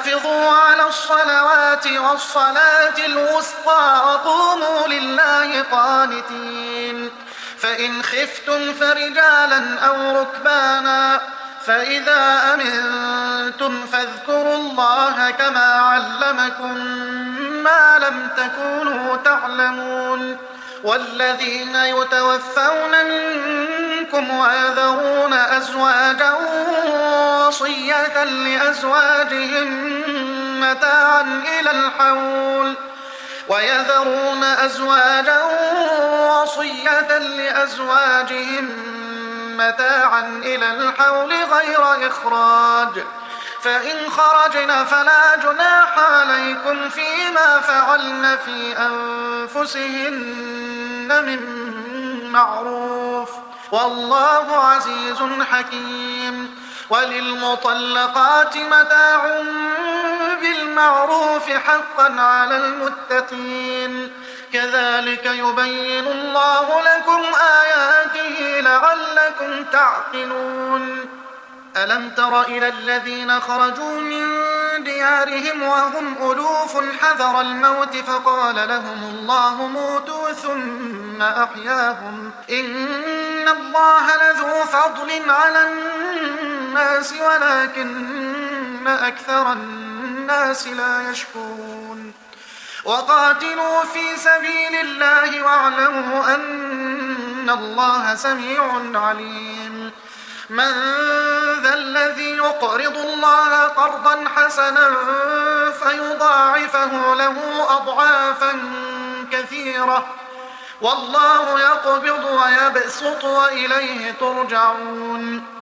حافظوا على الصلوات والصلاة الوسطى وقوموا لله قانتين. فإن خفتم فرجالا أو ركبانا فإذا أمنتم فاذكروا الله كما علمكم ما لم تكونوا تعلمون. والذين يتوفون منكم ويذرون أزواجا وصية لأزواجهم متاعا إلى الحول غير إخراج، فإن خرجن فلا جناح عليكم فيما فعلن في أنفسهن من معروف، والله عزيز حكيم. وللمطلقات متاع بالمعروف حقا على المتقين، كذلك يبين الله لكم آياته لعلكم تعقلون. ألم تر إلى الذين خرجوا من ديارهم وهم ألوف حذر الموت فقال لهم الله موتوا ثم أحياهم، إن الله لذو فضل على الناس ولكن أكثر الناس لا يشكرون. وقاتلوا في سبيل الله واعلموا أن الله سميع عليم. من ذا الذي يقرض الله قرضا حسنا فيضاعفه له أضعافا كثيرة، والله يقبض ويبسط وإليه ترجعون.